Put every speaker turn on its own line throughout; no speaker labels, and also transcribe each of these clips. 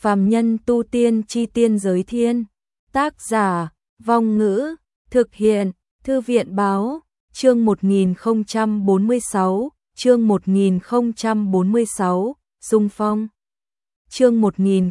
Phàm nhân tu tiên chi tiên giới thiên. Tác giả, Vong Ngữ, thực hiện, Thư viện Báo, chương 1046, chương 1046, Dung Phong. Chương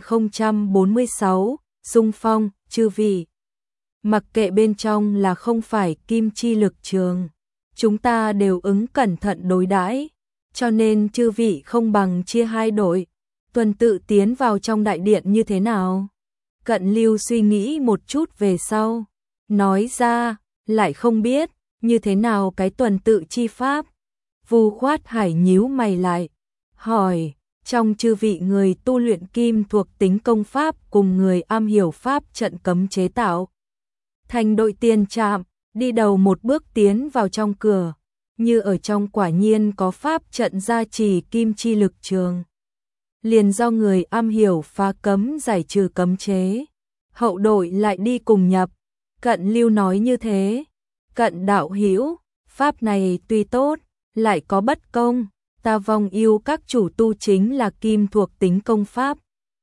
1046, Dung Phong, chư vị. Mặc kệ bên trong là không phải kim chi lực trường, chúng ta đều ứng cẩn thận đối đãi, cho nên chư vị không bằng chia hai đội, tuần tự tiến vào trong đại điện như thế nào? Cận Lưu suy nghĩ một chút về sau, nói ra, lại không biết, như thế nào cái tuần tự chi pháp. Vu Khoát Hải nhíu mày lại, hỏi, trong chư vị người tu luyện kim thuộc tính công pháp cùng người am hiểu pháp trận cấm chế tạo thành đội tiền trạm, đi đầu một bước tiến vào trong cửa, như ở trong quả nhiên có pháp trận gia trì kim chi lực trường. Liền do người am hiểu phá cấm giải trừ cấm chế, hậu đội lại đi cùng nhập. Cận Lưu nói như thế. Cận đạo hữu, pháp này tuy tốt, lại có bất công, ta Vong Yêu các chủ tu chính là kim thuộc tính công pháp.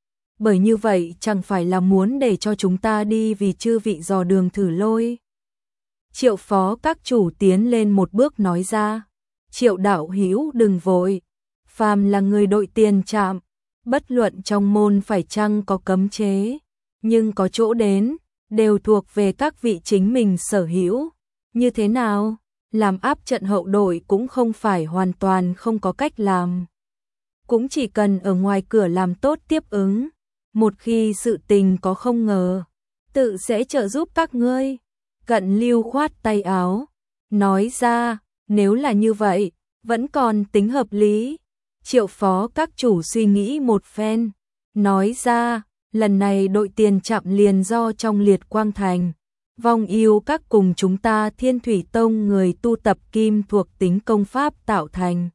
Bởi như vậy chẳng phải là muốn để cho chúng ta đi vì chư vị dò đường thử lôi. Triệu phó các chủ tiến lên một bước nói ra, Triệu đạo hữu đừng vội, phàm là người đội tiền trạm, bất luận trong môn phải chăng có cấm chế, nhưng có chỗ đến, đều thuộc về các vị chính mình sở hữu. Như thế nào? Làm áp trận hậu đội cũng không phải hoàn toàn không có cách làm. Cũng chỉ cần ở ngoài cửa làm tốt tiếp ứng, một khi sự tình có không ngờ, tự sẽ trợ giúp các ngươi. Cận Lưu khoát tay áo, nói ra, nếu là như vậy, vẫn còn tính hợp lý. Triệu phó các chủ suy nghĩ một phen, nói ra, lần này đội tiền trạm liền do trong Liệt Quang Thành, Vong Yêu các cùng chúng ta Thiên Thủy Tông người tu tập kim thuộc tính công pháp tạo thành.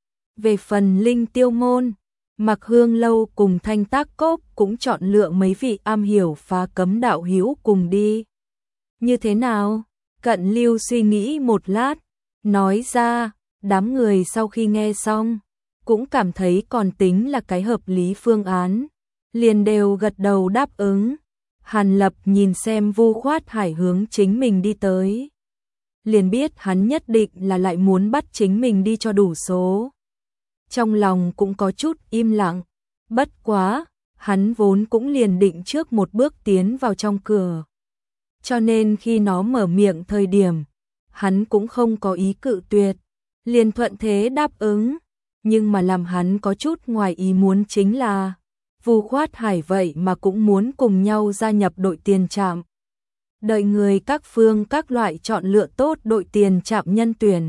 Về phần Linh Tiêu Môn, Mặc Hương Lâu cùng Thanh Tác Cốc cũng chọn lựa mấy vị am hiểu phá cấm đạo hữu cùng đi. Như thế nào? Cận Lưu suy nghĩ một lát, nói ra, đám người sau khi nghe xong, cũng cảm thấy còn tính là cái hợp lý phương án, liền đều gật đầu đáp ứng. Hàn Lập nhìn xem Vu Khoát Hải hướng chính mình đi tới, liền biết hắn nhất định là lại muốn bắt chính mình đi cho đủ số. Trong lòng cũng có chút im lặng, bất quá, hắn vốn cũng liền định trước một bước tiến vào trong cửa. Cho nên khi nó mở miệng thời điểm, hắn cũng không có ý cự tuyệt, liền thuận thế đáp ứng. Nhưng mà làm hắn có chút ngoài ý muốn chính là, Vu Khoát Hải vậy mà cũng muốn cùng nhau gia nhập đội tiền trạm. Đợi người các phương các loại chọn lựa tốt đội tiền trạm nhân tuyển,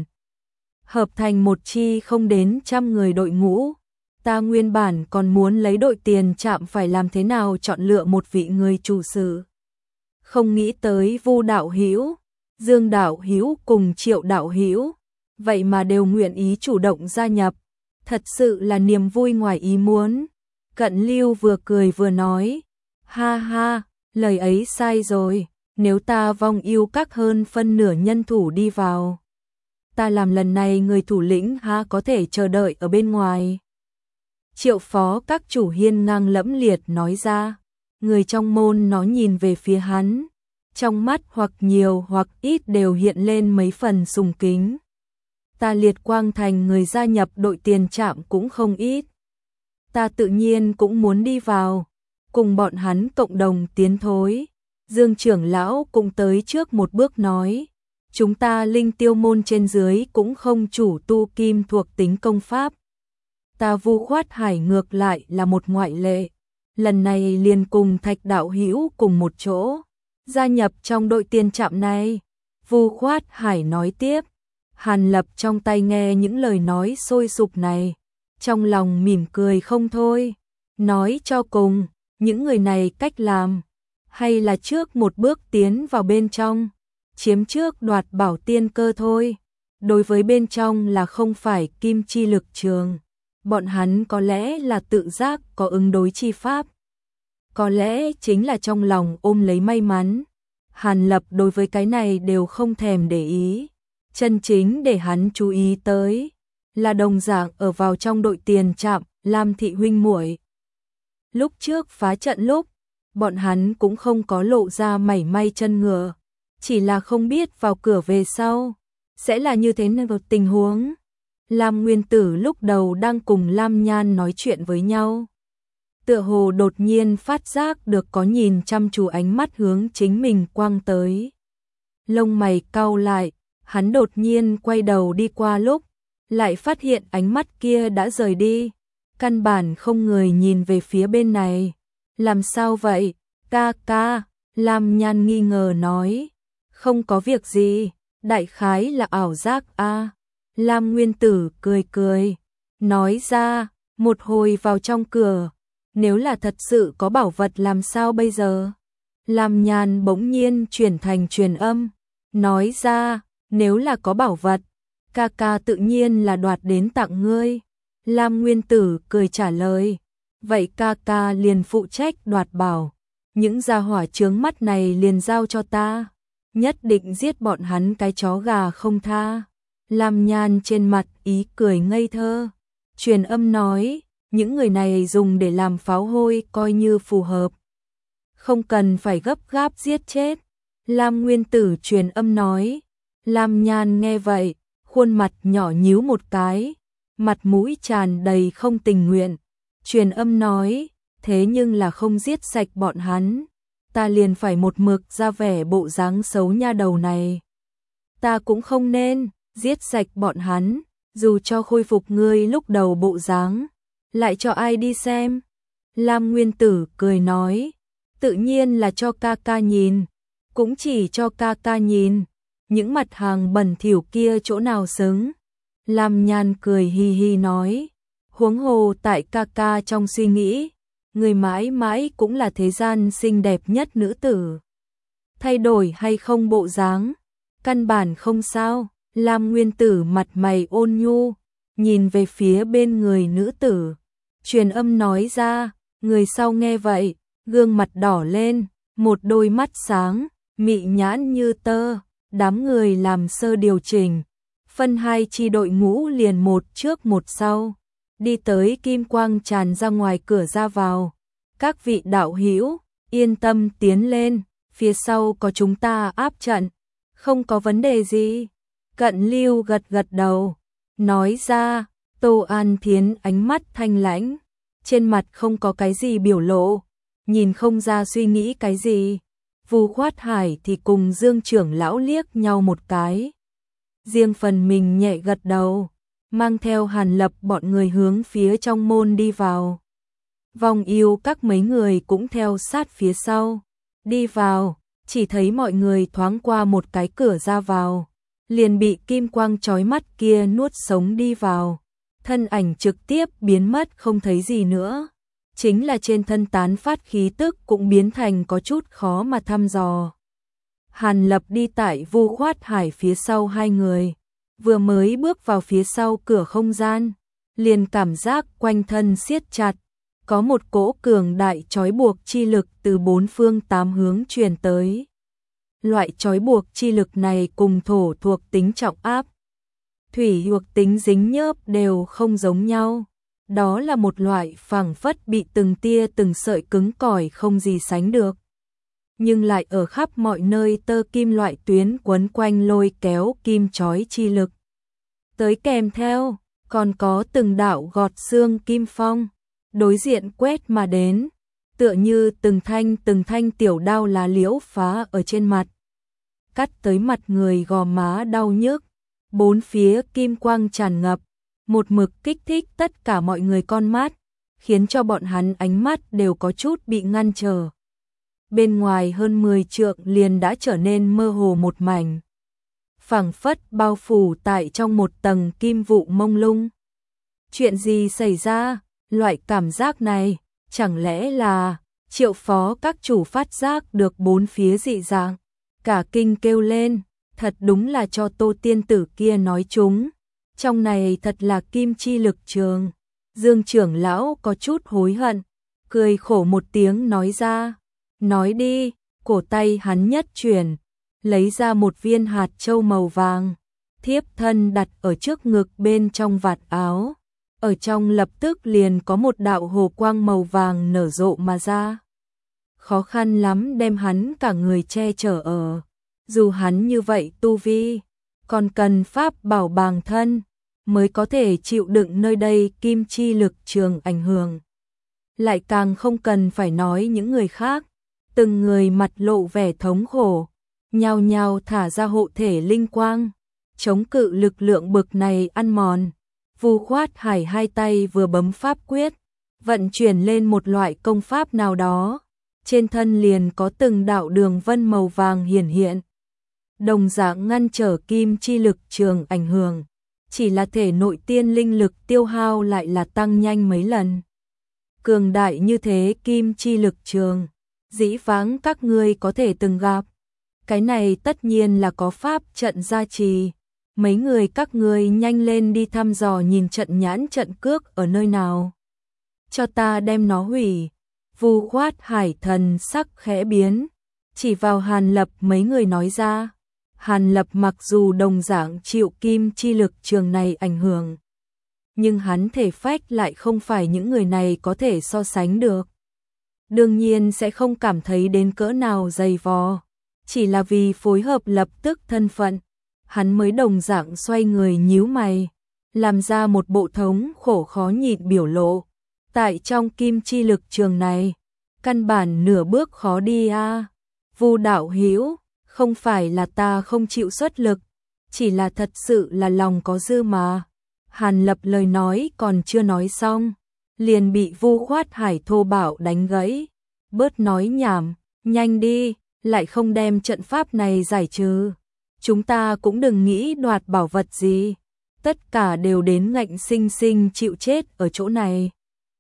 hợp thành một chi không đến 100 người đội ngũ. Ta nguyên bản còn muốn lấy đội tiền trạm phải làm thế nào chọn lựa một vị người chủ sự. Không nghĩ tới Vu đạo hữu, Dương đạo hữu cùng Triệu đạo hữu, vậy mà đều nguyện ý chủ động gia nhập. Thật sự là niềm vui ngoài ý muốn. Cận Lưu vừa cười vừa nói, ha ha, lời ấy sai rồi, nếu ta Vong Yêu các hơn phân nửa nhân thủ đi vào, ta làm lần này người thủ lĩnh ha có thể chờ đợi ở bên ngoài. Triệu phó các chủ hiên ngang lẫm liệt nói ra, người trong môn nó nhìn về phía hắn, trong mắt hoặc nhiều hoặc ít đều hiện lên mấy phần sùng kính. Ta Liệt Quang Thành người gia nhập đội tiền trạm cũng không ít. Ta tự nhiên cũng muốn đi vào, cùng bọn hắn cộng đồng tiến thối. Dương trưởng lão cũng tới trước một bước nói, chúng ta Linh Tiêu môn trên dưới cũng không chủ tu kim thuộc tính công pháp. Ta Vu Khoát Hải ngược lại là một ngoại lệ, lần này liền cùng Thạch đạo hữu cùng một chỗ, gia nhập trong đội tiền trạm này. Vu Khoát Hải nói tiếp. Hàn Lập trong tay nghe những lời nói sôi sục này, trong lòng mỉm cười không thôi. Nói cho cùng, những người này cách làm, hay là trước một bước tiến vào bên trong, chiếm trước đoạt bảo tiên cơ thôi. Đối với bên trong là không phải kim chi lực trường, bọn hắn có lẽ là tự giác có ứng đối chi pháp. Có lẽ chính là trong lòng ôm lấy may mắn. Hàn Lập đối với cái này đều không thèm để ý. Chân chính để hắn chú ý tới là đồng dạng ở vào trong đội tiền trạm Lam thị huynh muội. Lúc trước phá trận lúc, bọn hắn cũng không có lộ ra mảy may chân ngựa, chỉ là không biết vào cửa về sau sẽ là như thế nào tình huống. Lam Nguyên Tử lúc đầu đang cùng Lam Nhan nói chuyện với nhau, tựa hồ đột nhiên phát giác được có nhìn chăm chú ánh mắt hướng chính mình quang tới. Lông mày cau lại, hắn đột nhiên quay đầu đi qua lúc, lại phát hiện ánh mắt kia đã rời đi, căn bản không người nhìn về phía bên này. Làm sao vậy, ca ca? Lam Nhan nghi ngờ nói. Không có việc gì, đại khái là ảo giác a. Lam Nguyên Tử cười cười, nói ra, một hồi vào trong cửa, nếu là thật sự có bảo vật làm sao bây giờ? Lam Nhan bỗng nhiên chuyển thành truyền âm, nói ra, nếu là có bảo vật, ca ca tự nhiên là đoạt đến tặng ngươi. Lam Nguyên Tử cười trả lời, vậy ca ca liền phụ trách đoạt bảo, những gia hỏa chướng mắt này liền giao cho ta, nhất định giết bọn hắn cái chó gà không tha. Lam Nhan trên mặt ý cười ngây thơ, truyền âm nói, những người này dùng để làm pháo hôi coi như phù hợp, không cần phải gấp gáp giết chết. Lam Nguyên Tử truyền âm nói. Lam Nhan nghe vậy, khuôn mặt nhỏ nhíu một cái, mặt mũi tràn đầy không tình nguyện, truyền âm nói, thế nhưng là không giết sạch bọn hắn, ta liền phải một mực ra vẻ bộ dáng xấu nha đầu này. Ta cũng không nên giết sạch bọn hắn, dù cho khôi phục ngươi lúc đầu bộ dáng, lại cho ai đi xem? Lam Nguyên Tử cười nói, tự nhiên là cho ca ca nhìn, cũng chỉ cho ca ca nhìn, những mặt hàng bẩn thỉu kia chỗ nào xứng. Lam Nhan cười hi hi nói, huống hồ tại ca ca trong suy nghĩ, người mãi mãi cũng là thế gian xinh đẹp nhất nữ tử. Thay đổi hay không bộ dáng, căn bản không sao. Lam Nguyên Tử mặt mày ôn nhu, nhìn về phía bên người nữ tử, truyền âm nói ra, người sau nghe vậy, gương mặt đỏ lên, một đôi mắt sáng, mị nhãn như tơ, đám người làm sơ điều chỉnh, phân hai chi đội ngũ liền một trước một sau, đi tới kim quang tràn ra ngoài cửa ra vào. Các vị đạo hữu, yên tâm tiến lên, phía sau có chúng ta áp trận, không có vấn đề gì. Cận Lưu gật gật đầu, nói ra. Tô An Thiến ánh mắt thanh lãnh, trên mặt không có cái gì biểu lộ, nhìn không ra suy nghĩ cái gì. Vu Khoát Hải thì cùng Dương trưởng lão liếc nhau một cái, riêng phần mình nhẹ gật đầu, mang theo Hàn Lập bọn người hướng phía trong môn đi vào. Vong Yêu các mấy người cũng theo sát phía sau, đi vào, chỉ thấy mọi người thoáng qua một cái cửa ra vào, liền bị kim quang chói mắt kia nuốt sống đi vào, thân ảnh trực tiếp biến mất không thấy gì nữa, chính là trên thân tán phát khí tức cũng biến thành có chút khó mà thăm dò. Hàn Lập đi tại Vu Khoát Hải phía sau hai người, vừa mới bước vào phía sau cửa không gian, liền cảm giác quanh thân siết chặt, có một cỗ cường đại trói buộc chi lực từ bốn phương tám hướng truyền tới. Loại trói buộc chi lực này cùng thổ thuộc tính trọng áp, thủy thuộc tính dính nhớp đều không giống nhau. Đó là một loại phảng phất bị từng tia từng sợi cứng cỏi không gì sánh được. Nhưng lại ở khắp mọi nơi tơ kim loại tuyến quấn quanh lôi kéo kim chói chi lực. Tới kèm theo, còn có từng đạo gọt xương kim phong, đối diện quét mà đến, tựa như từng thanh tiểu đao lá liễu phá ở trên mặt, cắt tới mặt người gò má đau nhức, bốn phía kim quang tràn ngập, một mực kích thích tất cả mọi người con mắt, khiến cho bọn hắn ánh mắt đều có chút bị ngăn trở. Bên ngoài hơn 10 trượng liền đã trở nên mơ hồ một mảnh, phảng phất bao phủ tại trong một tầng kim vụ mông lung. Chuyện gì xảy ra? Loại cảm giác này, chẳng lẽ là Triệu Phó các chủ phát giác được bốn phía dị dạng, cả kinh kêu lên, thật đúng là cho Tô tiên tử kia nói chúng, trong này thật là kim chi lực trường. Dương trưởng lão có chút hối hận, cười khổ một tiếng nói ra, nói đi. Cổ tay hắn nhất chuyển, lấy ra một viên hạt châu màu vàng, thiếp thân đặt ở trước ngực bên trong vạt áo, ở trong lập tức liền có một đạo hồ quang màu vàng nở rộ mà ra. Khó khăn lắm đem hắn cả người che chở ở. Dù hắn như vậy tu vi, còn cần pháp bảo bàng thân, mới có thể chịu đựng nơi đây kim chi lực trường ảnh hưởng. Lại càng không cần phải nói những người khác, từng người mặt lộ vẻ thống khổ, nhao nhao thả ra hộ thể linh quang, chống cự lực lượng bực này ăn mòn. Vu Khoát Hải hai tay vừa bấm pháp quyết, vận chuyển lên một loại công pháp nào đó, trên thân liền có từng đạo đường vân màu vàng hiển hiện. Đồng dạng ngăn trở kim chi lực trường ảnh hưởng, chỉ là thể nội tiên linh lực tiêu hao lại là tăng nhanh mấy lần. Cường đại như thế kim chi lực trường, dĩ vãng các ngươi có thể từng gặp. Cái này tất nhiên là có pháp trận gia trì. Mấy người các ngươi nhanh lên đi thăm dò nhìn trận nhãn trận cước ở nơi nào. Cho ta đem nó hủy. Vu Khoát Hải thần sắc khẽ biến, chỉ vào Hàn Lập mấy người nói ra. Hàn Lập mặc dù đồng dạng chịu kim chi lực trường này ảnh hưởng, nhưng hắn thể phách lại không phải những người này có thể so sánh được. Đương nhiên sẽ không cảm thấy đến cỡ nào dày vò, chỉ là vì phối hợp lập tức thân phận, hắn mới đồng dạng xoay người nhíu mày, làm ra một bộ thống khổ khó nhịn biểu lộ. Tại trong kim chi lực trường này, căn bản nửa bước khó đi a. Vu đạo hữu, không phải là ta không chịu xuất lực, chỉ là thật sự là lòng có dư mà. Hàn Lập lời nói còn chưa nói xong, liền bị Vu Khoát Hải thô bạo đánh gãy. Bớt nói nhảm, nhanh đi, lại không đem trận pháp này giải trừ. Chúng ta cũng đừng nghĩ đoạt bảo vật gì, tất cả đều đến ngạnh sinh sinh chịu chết ở chỗ này.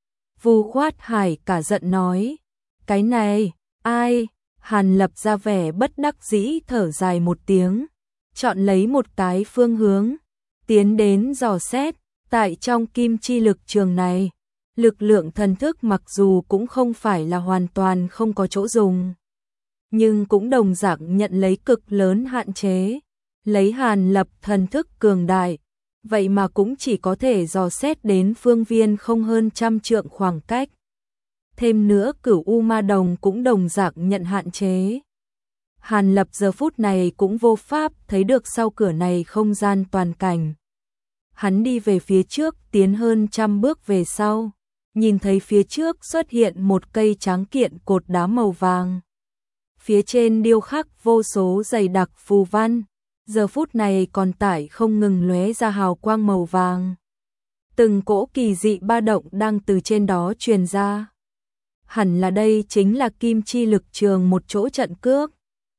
Vu Khoát Hải cả giận nói, cái này, ai? Hàn Lập ra vẻ bất đắc dĩ thở dài một tiếng, chọn lấy một cái phương hướng, tiến đến dò xét. Tại trong kim chi lực trường này, lực lượng thần thức mặc dù cũng không phải là hoàn toàn không có chỗ dùng, nhưng cũng đồng dạng nhận lấy cực lớn hạn chế. Lấy Hàn Lập thần thức cường đại, vậy mà cũng chỉ có thể dò xét đến phương viên không hơn 100 trượng khoảng cách. Thêm nữa Cửu U Ma Đồng cũng đồng dạng nhận hạn chế. Hàn Lập giờ phút này cũng vô pháp thấy được sau cửa này không gian toàn cảnh. Hắn đi về phía trước tiến hơn 100 bước về sau, nhìn thấy phía trước xuất hiện một cây tráng kiện cột đá màu vàng. Phía trên điêu khắc vô số dày đặc phù văn, giờ phút này còn tải không ngừng lóe ra hào quang màu vàng. Từng cỗ kỳ dị ba động đang từ trên đó truyền ra. Hẳn là đây chính là kim chi lực trường một chỗ trận cước.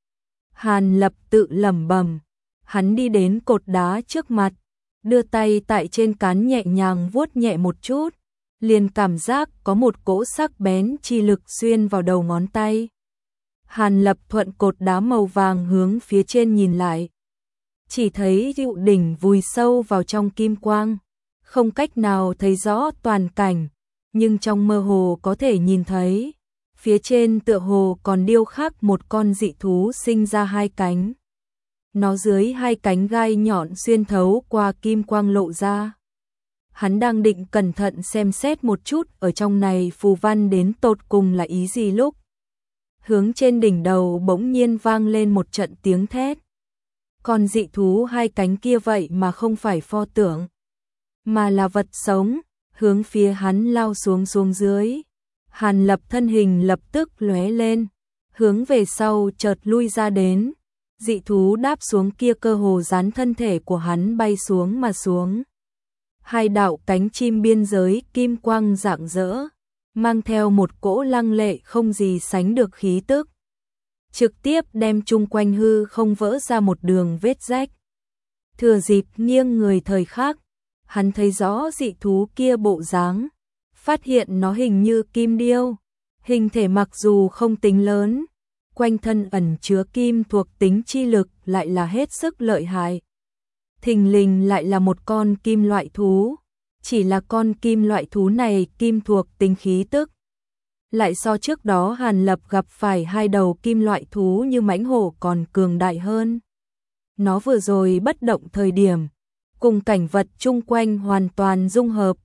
Hàn Lập tự lẩm bẩm, hắn đi đến cột đá trước mặt, đưa tay tại trên cán nhẹ nhàng vuốt nhẹ một chút, liền cảm giác có một cỗ sắc bén chi lực xuyên vào đầu ngón tay. Hàn Lập thuận cột đá màu vàng hướng phía trên nhìn lại, chỉ thấy dịu đỉnh vùi sâu vào trong kim quang, không cách nào thấy rõ toàn cảnh, nhưng trong mơ hồ có thể nhìn thấy, phía trên tựa hồ còn điêu khắc một con dị thú sinh ra hai cánh. Nó dưới hai cánh gai nhọn xuyên thấu qua kim quang lộ ra. Hắn đang định cẩn thận xem xét một chút ở trong này phù văn đến tột cùng là ý gì lúc. Hướng trên đỉnh đầu bỗng nhiên vang lên một trận tiếng thét. Con dị thú hai cánh kia vậy mà không phải pho tượng, mà là vật sống, hướng phía hắn lao xuống dưới. Hàn Lập thân hình lập tức lóe lên, hướng về sau chợt lui ra đến. Dị thú đáp xuống kia cơ hồ dán thân thể của hắn bay xuống mà xuống. Hai đạo cánh chim biên giới kim quang rạng rỡ, mang theo một cỗ lăng lệ không gì sánh được khí tức, trực tiếp đem chung quanh hư không vỡ ra một đường vết rách. Thừa dịp nghiêng người thời khắc, hắn thấy rõ dị thú kia bộ dáng, phát hiện nó hình như kim điêu, hình thể mặc dù không tính lớn, quanh thân ẩn chứa kim thuộc tính chi lực lại là hết sức lợi hại. Thình lình lại là một con kim loại thú, chỉ là con kim loại thú này kim thuộc tính khí tức lại so trước đó Hàn Lập gặp phải hai đầu kim loại thú như mãnh hổ còn cường đại hơn. Nó vừa rồi bất động thời điểm, cùng cảnh vật chung quanh hoàn toàn dung hợp,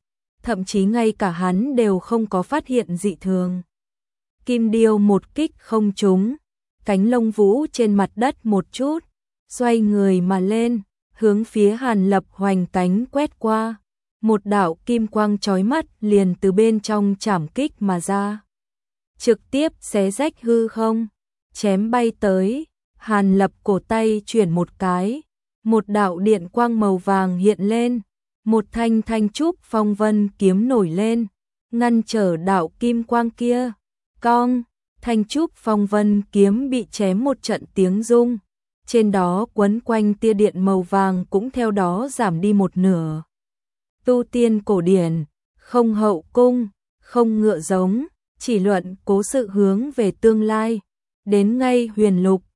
thậm chí ngay cả hắn đều không có phát hiện dị thường. Kim điêu một kích không trúng, cánh lông vũ trên mặt đất một chút, xoay người mà lên, hướng phía Hàn Lập hoành cánh quét qua. Một đạo kim quang chói mắt liền từ bên trong chảm kích mà ra, trực tiếp xé rách hư không, chém bay tới. Hàn Lập cổ tay chuyển một cái, một đạo điện quang màu vàng hiện lên, một thanh thanh trúc phong vân kiếm nổi lên, ngăn trở đạo kim quang kia. Cong, thanh trúc phong vân kiếm bị chém một trận tiếng rung, trên đó quấn quanh tia điện màu vàng cũng theo đó giảm đi một nửa. Tu tiên cổ điển, không hậu cung, không ngựa giống, chỉ luận cố sự hướng về tương lai, đến ngay huyền lục,